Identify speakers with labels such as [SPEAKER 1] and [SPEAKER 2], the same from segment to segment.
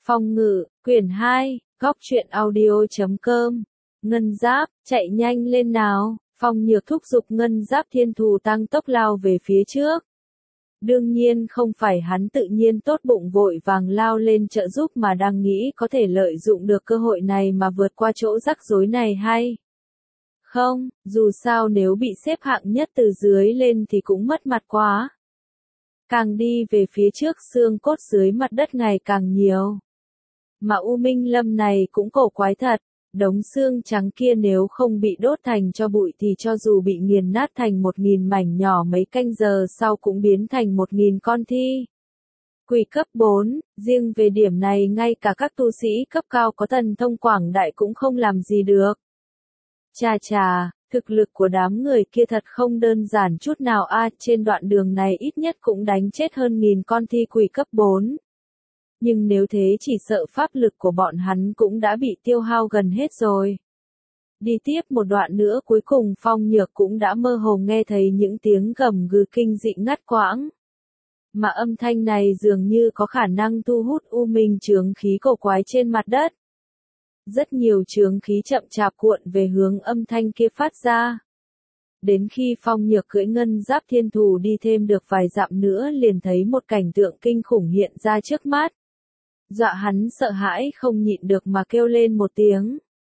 [SPEAKER 1] Phong ngự, quyển 2, góc truyện audio.com. Ngân Giáp, chạy nhanh lên nào. Phong Nhược thúc giục Ngân Giáp Thiên Thù tăng tốc lao về phía trước. Đương nhiên không phải hắn tự nhiên tốt bụng vội vàng lao lên trợ giúp mà đang nghĩ có thể lợi dụng được cơ hội này mà vượt qua chỗ rắc rối này hay. Không, dù sao nếu bị xếp hạng nhất từ dưới lên thì cũng mất mặt quá. Càng đi về phía trước xương cốt dưới mặt đất ngày càng nhiều. Mà U Minh Lâm này cũng cổ quái thật, đống xương trắng kia nếu không bị đốt thành cho bụi thì cho dù bị nghiền nát thành 1000 mảnh nhỏ mấy canh giờ sau cũng biến thành 1000 con thi. Quỷ cấp 4, riêng về điểm này ngay cả các tu sĩ cấp cao có thần thông quảng đại cũng không làm gì được. Chà chà, thực lực của đám người kia thật không đơn giản chút nào trên đoạn đường này ít nhất cũng đánh chết hơn 1000 con thi quỷ cấp 4. Nhưng nếu thế chỉ sợ pháp lực của bọn hắn cũng đã bị tiêu hao gần hết rồi. Đi tiếp một đoạn nữa cuối cùng Phong Nhược cũng đã mơ hồ nghe thấy những tiếng gầm gừ kinh dị ngắt quãng. Mà âm thanh này dường như có khả năng thu hút u minh chướng khí cổ quái trên mặt đất. Rất nhiều chướng khí chậm chạp cuộn về hướng âm thanh kia phát ra. Đến khi Phong Nhược cưỡi Ngân Giáp Thiên Thù đi thêm được vài dặm nữa liền thấy một cảnh tượng kinh khủng hiện ra trước mắt. Dọa hắn sợ hãi không nhịn được mà kêu lên một tiếng.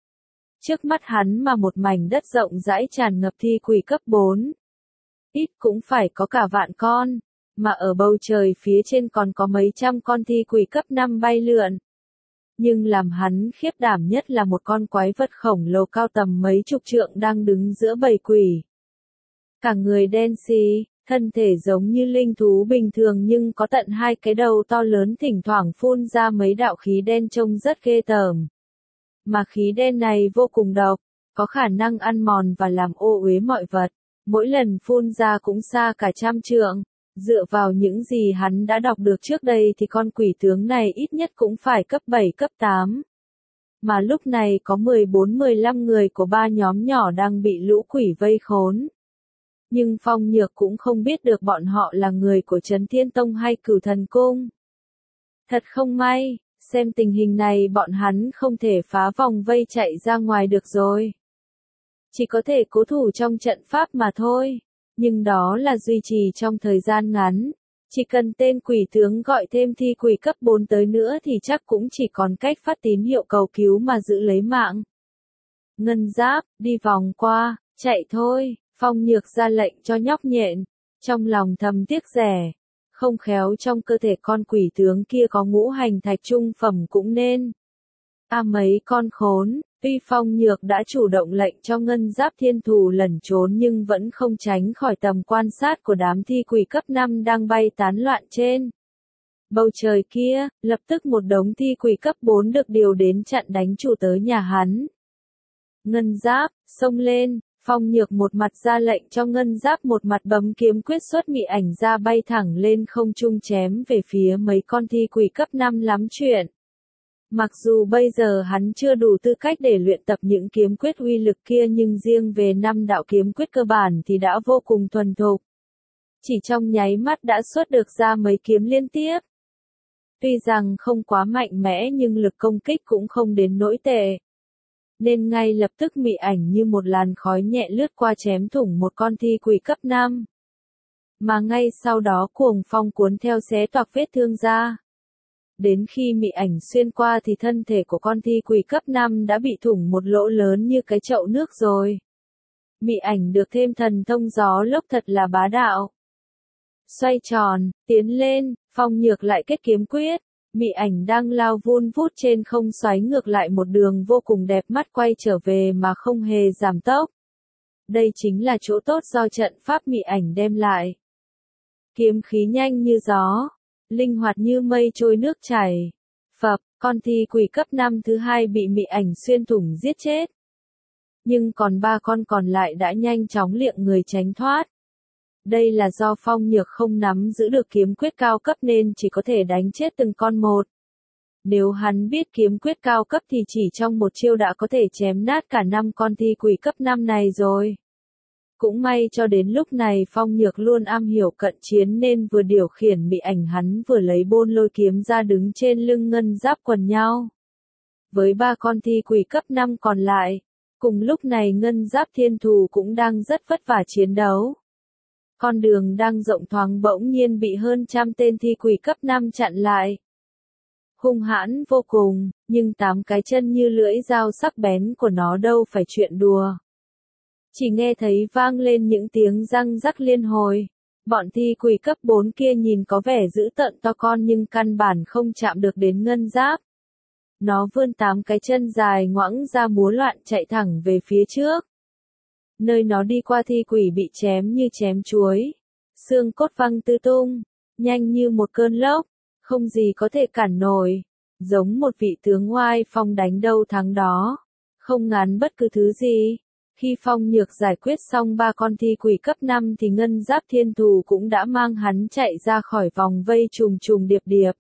[SPEAKER 1] Trước mắt hắn mà một mảnh đất rộng rãi tràn ngập thi quỷ cấp 4. Ít cũng phải có cả vạn con, mà ở bầu trời phía trên còn có mấy trăm con thi quỷ cấp 5 bay lượn. Nhưng làm hắn khiếp đảm nhất là một con quái vật khổng lồ cao tầm mấy chục trượng đang đứng giữa bầy quỷ. Cả người đen xì, thân thể giống như linh thú bình thường nhưng có tận 2 cái đầu to lớn thỉnh thoảng phun ra mấy đạo khí đen trông rất ghê tởm. Mà khí đen này vô cùng độc, có khả năng ăn mòn và làm ô uế mọi vật, mỗi lần phun ra cũng xa cả trăm trượng. Dựa vào những gì hắn đã đọc được trước đây thì con quỷ tướng này ít nhất cũng phải cấp 7 cấp 8. Mà lúc này có 14-15 người của 3 nhóm nhỏ đang bị lũ quỷ vây khốn. Nhưng Phong Nhược cũng không biết được bọn họ là người của Trấn Thiên Tông hay Cửu Thần Cung. Thật không may, xem tình hình này bọn hắn không thể phá vòng vây chạy ra ngoài được rồi. Chỉ có thể cố thủ trong trận pháp mà thôi. Nhưng đó là duy trì trong thời gian ngắn. Chỉ cần tên quỷ tướng gọi thêm thi quỷ cấp 4 tới nữa thì chắc cũng chỉ còn cách phát tín hiệu cầu cứu mà giữ lấy mạng. Ngân Giáp, đi vòng qua, chạy thôi. Phong Nhược ra lệnh cho nhóc nhện, trong lòng thầm tiếc rẻ, không khéo trong cơ thể con quỷ tướng kia có ngũ hành thạch trung phẩm cũng nên. Mấy con khốn, tuy Phong Nhược đã chủ động lệnh cho Ngân Giáp Thiên Thù lẩn trốn nhưng vẫn không tránh khỏi tầm quan sát của đám thi quỷ cấp 5 đang bay tán loạn trên bầu trời kia, lập tức một đống thi quỷ cấp 4 được điều đến chặn đánh chủ tới nhà hắn. Ngân Giáp, xông lên. Phong Nhược một mặt ra lệnh cho Ngân Giáp một mặt bấm kiếm quyết xuất mị ảnh ra bay thẳng lên không trung chém về phía mấy con thi quỷ cấp 5 lắm chuyện. Mặc dù bây giờ hắn chưa đủ tư cách để luyện tập những kiếm quyết uy lực kia nhưng riêng về 5 đạo kiếm quyết cơ bản thì đã vô cùng thuần thục. Chỉ trong nháy mắt đã xuất được ra mấy kiếm liên tiếp. Tuy rằng không quá mạnh mẽ nhưng lực công kích cũng không đến nỗi tệ. Nên ngay lập tức mị ảnh như một làn khói nhẹ lướt qua chém thủng một con thi quỷ cấp 5. Mà ngay sau đó cuồng phong cuốn theo xé toạc vết thương ra. Đến khi mị ảnh xuyên qua thì thân thể của con thi quỷ cấp 5 đã bị thủng một lỗ lớn như cái chậu nước rồi. Mị ảnh được thêm thần thông gió lốc thật là bá đạo. Xoay tròn, tiến lên, Phong Nhược lại kết kiếm quyết. Mị ảnh đang lao vun vút trên không xoáy ngược lại một đường vô cùng đẹp mắt quay trở về mà không hề giảm tốc. Đây chính là chỗ tốt do trận pháp mị ảnh đem lại. Kiếm khí nhanh như gió, linh hoạt như mây trôi nước chảy. Phập, con thi quỷ cấp 5 thứ 2 bị mị ảnh xuyên thủng giết chết. Nhưng còn 3 con còn lại đã nhanh chóng liệng người tránh thoát. Đây là do Phong Nhược không nắm giữ được kiếm quyết cao cấp nên chỉ có thể đánh chết từng con một. Nếu hắn biết kiếm quyết cao cấp thì chỉ trong một chiêu đã có thể chém nát cả 5 con thi quỷ cấp 5 này rồi. Cũng may cho đến lúc này Phong Nhược luôn am hiểu cận chiến nên vừa điều khiển mị ảnh hắn vừa lấy bôn lôi kiếm ra đứng trên lưng Ngân Giáp quần nhau. Với 3 con thi quỷ cấp 5 còn lại, cùng lúc này Ngân Giáp Thiên Thù cũng đang rất vất vả chiến đấu. Con đường đang rộng thoáng bỗng nhiên bị hơn trăm tên thi quỷ cấp 5 chặn lại. Hung hãn vô cùng, nhưng 8 cái chân như lưỡi dao sắc bén của nó đâu phải chuyện đùa. Chỉ nghe thấy vang lên những tiếng răng rắc liên hồi. Bọn thi quỷ cấp 4 kia nhìn có vẻ dữ tợn to con nhưng căn bản không chạm được đến Ngân Giáp. Nó vươn 8 cái chân dài ngoãng ra múa loạn chạy thẳng về phía trước. Nơi nó đi qua thi quỷ bị chém như chém chuối. Xương cốt văng tứ tung, nhanh như một cơn lốc, không gì có thể cản nổi. Giống một vị tướng oai phong đánh đâu thắng đó, không ngán bất cứ thứ gì. Khi Phong Nhược giải quyết xong 3 con thi quỷ cấp 5 thì Ngân Giáp Thiên Thù cũng đã mang hắn chạy ra khỏi vòng vây trùng trùng điệp điệp.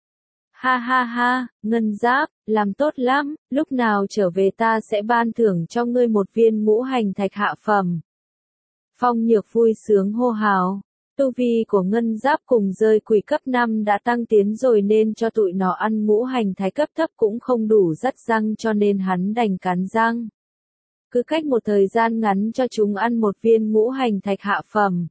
[SPEAKER 1] Ha ha ha, Ngân Giáp, làm tốt lắm, lúc nào trở về ta sẽ ban thưởng cho ngươi một viên ngũ hành thạch hạ phẩm. Phong Nhược vui sướng hô hào. Tu vi của Ngân Giáp cùng rơi quỷ cấp 5 đã tăng tiến rồi nên cho tụi nó ăn ngũ hành thạch cấp thấp cũng không đủ dắt răng cho nên hắn đành cắn răng. Cứ cách một thời gian ngắn cho chúng ăn một viên ngũ hành thạch hạ phẩm.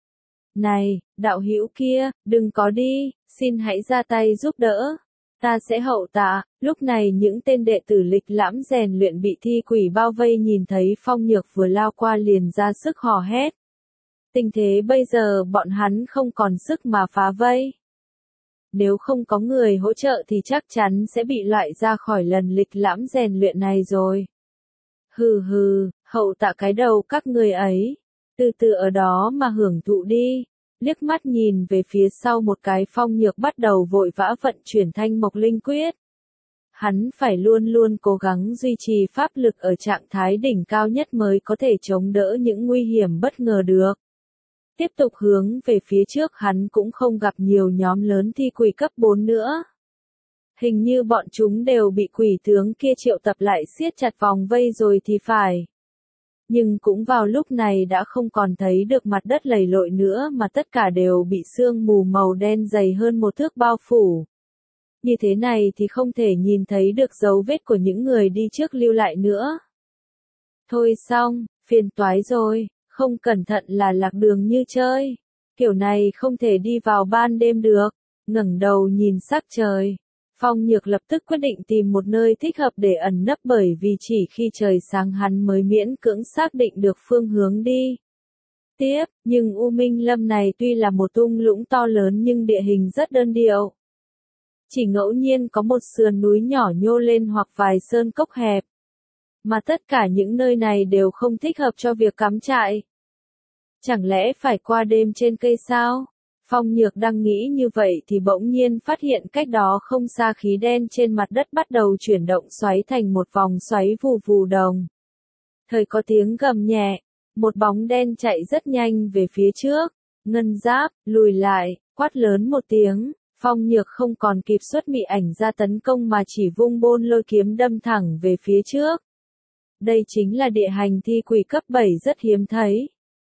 [SPEAKER 1] Này, đạo hữu kia, đừng có đi, xin hãy ra tay giúp đỡ. Ta sẽ hậu tạ. Lúc này những tên đệ tử lịch lãm rèn luyện bị thi quỷ bao vây nhìn thấy Phong Nhược vừa lao qua liền ra sức hò hét. Tình thế bây giờ bọn hắn không còn sức mà phá vây. Nếu không có người hỗ trợ thì chắc chắn sẽ bị loại ra khỏi lần lịch lãm rèn luyện này rồi. Hừ hừ, hậu tạ cái đầu các người ấy. Từ từ ở đó mà hưởng thụ đi. Liếc mắt nhìn về phía sau một cái Phong Nhược bắt đầu vội vã vận chuyển Thanh Mộc Linh Quyết. Hắn phải luôn luôn cố gắng duy trì pháp lực ở trạng thái đỉnh cao nhất mới có thể chống đỡ những nguy hiểm bất ngờ được. Tiếp tục hướng về phía trước hắn cũng không gặp nhiều nhóm lớn thi quỷ cấp 4 nữa. Hình như bọn chúng đều bị quỷ tướng kia triệu tập lại siết chặt vòng vây rồi thì phải. Nhưng cũng vào lúc này đã không còn thấy được mặt đất lầy lội nữa mà tất cả đều bị sương mù màu đen dày hơn một thước bao phủ. Như thế này thì không thể nhìn thấy được dấu vết của những người đi trước lưu lại nữa. Thôi xong, phiền toái rồi, không cẩn thận là lạc đường như chơi. Kiểu này không thể đi vào ban đêm được. Ngẩng đầu nhìn sắc trời. Phong Nhược lập tức quyết định tìm một nơi thích hợp để ẩn nấp bởi vì chỉ khi trời sáng hắn mới miễn cưỡng xác định được phương hướng đi. Tiếp, nhưng U Minh Lâm này tuy là một thung lũng to lớn nhưng địa hình rất đơn điệu. Chỉ ngẫu nhiên có một sườn núi nhỏ nhô lên hoặc vài sơn cốc hẹp. Mà tất cả những nơi này đều không thích hợp cho việc cắm trại. Chẳng lẽ phải qua đêm trên cây sao? Phong Nhược đang nghĩ như vậy thì bỗng nhiên phát hiện cách đó không xa khí đen trên mặt đất bắt đầu chuyển động xoáy thành một vòng xoáy vù vù đồng. Thời có tiếng gầm nhẹ, một bóng đen chạy rất nhanh về phía trước. Ngân Giáp, lùi lại, quát lớn một tiếng. Phong Nhược không còn kịp xuất mị ảnh ra tấn công mà chỉ vung bôn lôi kiếm đâm thẳng về phía trước. Đây chính là địa hành thi quỷ cấp 7 rất hiếm thấy.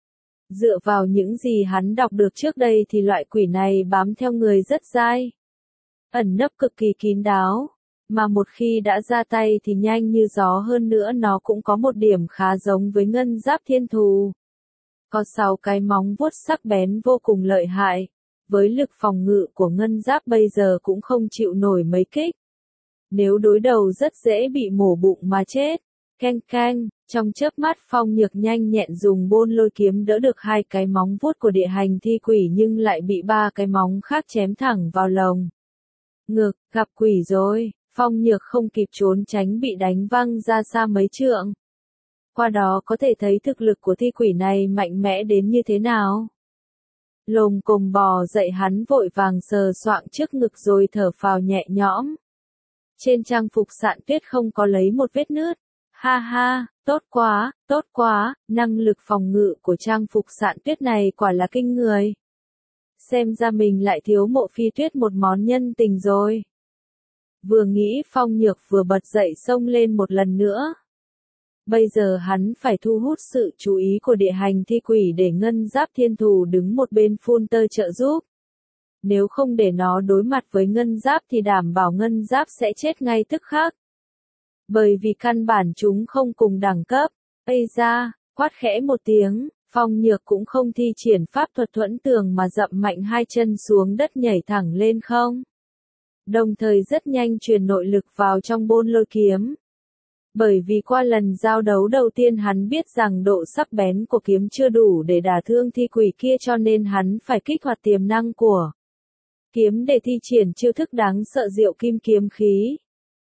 [SPEAKER 1] Dựa vào những gì hắn đọc được trước đây thì loại quỷ này bám theo người rất dai. Ẩn nấp cực kỳ kín đáo. Mà một khi đã ra tay thì nhanh như gió hơn nữa nó cũng có một điểm khá giống với Ngân Giáp Thiên Thù. Có 6 cái móng vuốt sắc bén vô cùng lợi hại. Với lực phòng ngự của Ngân Giáp bây giờ cũng không chịu nổi mấy kích. Nếu đối đầu rất dễ bị mổ bụng mà chết. Keng keng, trong chớp mắt Phong Nhược nhanh nhẹn dùng bôn lôi kiếm đỡ được 2 cái móng vuốt của địa hành thi quỷ nhưng lại bị 3 cái móng khác chém thẳng vào lồng. Ngực, gặp quỷ rồi, Phong Nhược không kịp trốn tránh bị đánh văng ra xa mấy trượng. Qua đó có thể thấy thực lực của thi quỷ này mạnh mẽ đến như thế nào. Lồm cồm bò dậy hắn vội vàng sờ soạng trước ngực rồi thở phào nhẹ nhõm. Trên trang phục Sạn Tuyết không có lấy một vết nứt. Ha ha, tốt quá, năng lực phòng ngự của trang phục Sạn Tuyết này quả là kinh người. Xem ra mình lại thiếu Mộ Phi Tuyết một món nhân tình rồi. Vừa nghĩ Phong Nhược vừa bật dậy xông lên một lần nữa. Bây giờ hắn phải thu hút sự chú ý của địa hành thi quỷ để ngân giáp thiên thù đứng một bên phun tơ trợ giúp. Nếu không để nó đối mặt với ngân giáp thì đảm bảo ngân giáp sẽ chết ngay tức khắc. Bởi vì căn bản chúng không cùng đẳng cấp. Ây ra, quát khẽ một tiếng, Phong Nhược cũng không thi triển pháp thuật thuẫn tường mà dậm mạnh hai chân xuống đất nhảy thẳng lên không. Đồng thời rất nhanh truyền nội lực vào trong bôn lôi kiếm. Bởi vì qua lần giao đấu đầu tiên hắn biết rằng độ sắc bén của kiếm chưa đủ để đả thương thi quỷ kia, cho nên hắn phải kích hoạt tiềm năng của kiếm để thi triển chiêu thức đáng sợ Diệu Kim kiếm khí.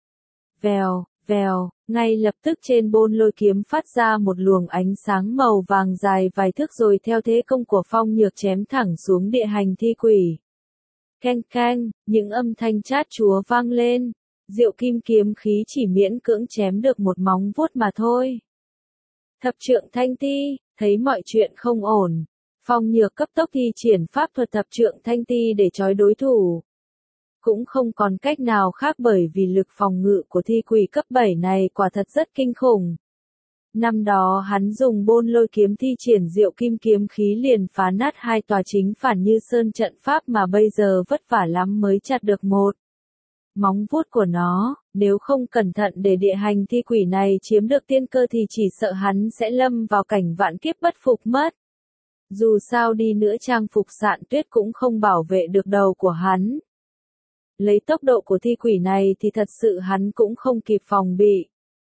[SPEAKER 1] Vèo, vèo, ngay lập tức trên bôn lôi kiếm phát ra một luồng ánh sáng màu vàng dài vài thước, rồi theo thế công của Phong Nhược chém thẳng xuống địa hành thi quỷ. Keng keng, những âm thanh chát chúa vang lên. Diệu Kim kiếm khí chỉ miễn cưỡng chém được một móng vuốt mà thôi. Thập trượng thanh ti, thấy mọi chuyện không ổn, Phong Nhược cấp tốc thi triển pháp thuật thập trượng thanh ti để trói đối thủ. Cũng không còn cách nào khác bởi vì lực phòng ngự của thi quỷ cấp 7 này quả thật rất kinh khủng. Năm đó hắn dùng bôn lôi kiếm thi triển Diệu Kim kiếm khí liền phá nát hai tòa chính phản Như Sơn trận pháp, mà bây giờ vất vả lắm mới chặt được một móng vuốt của nó. Nếu không cẩn thận để địa hành thi quỷ này chiếm được tiên cơ thì chỉ sợ hắn sẽ lâm vào cảnh vạn kiếp bất phục mất. Dù sao đi nữa trang phục Sạn Tuyết cũng không bảo vệ được đầu của hắn. Lấy tốc độ của thi quỷ này thì thật sự hắn cũng không kịp phòng bị.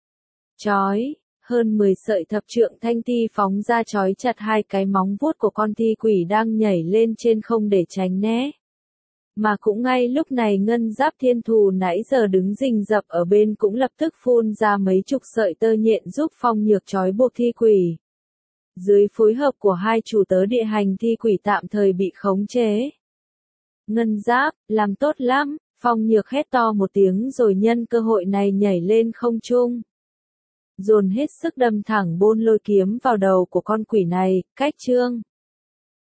[SPEAKER 1] Chói, hơn 10 sợi thập trượng thanh ti phóng ra chói chặt hai cái móng vuốt của con thi quỷ đang nhảy lên trên không để tránh né. Mà cũng ngay lúc này ngân giáp thiên thù nãy giờ đứng rình rập ở bên cũng lập tức phun ra mấy chục sợi tơ nhện giúp Phong Nhược trói buộc thi quỷ. Dưới phối hợp của hai chủ tớ địa hành thi quỷ tạm thời bị khống chế. Ngân giáp, làm tốt lắm, Phong Nhược hét to một tiếng rồi nhân cơ hội này nhảy lên không trung. Dồn hết sức đâm thẳng bôn lôi kiếm vào đầu của con quỷ này, cách chương.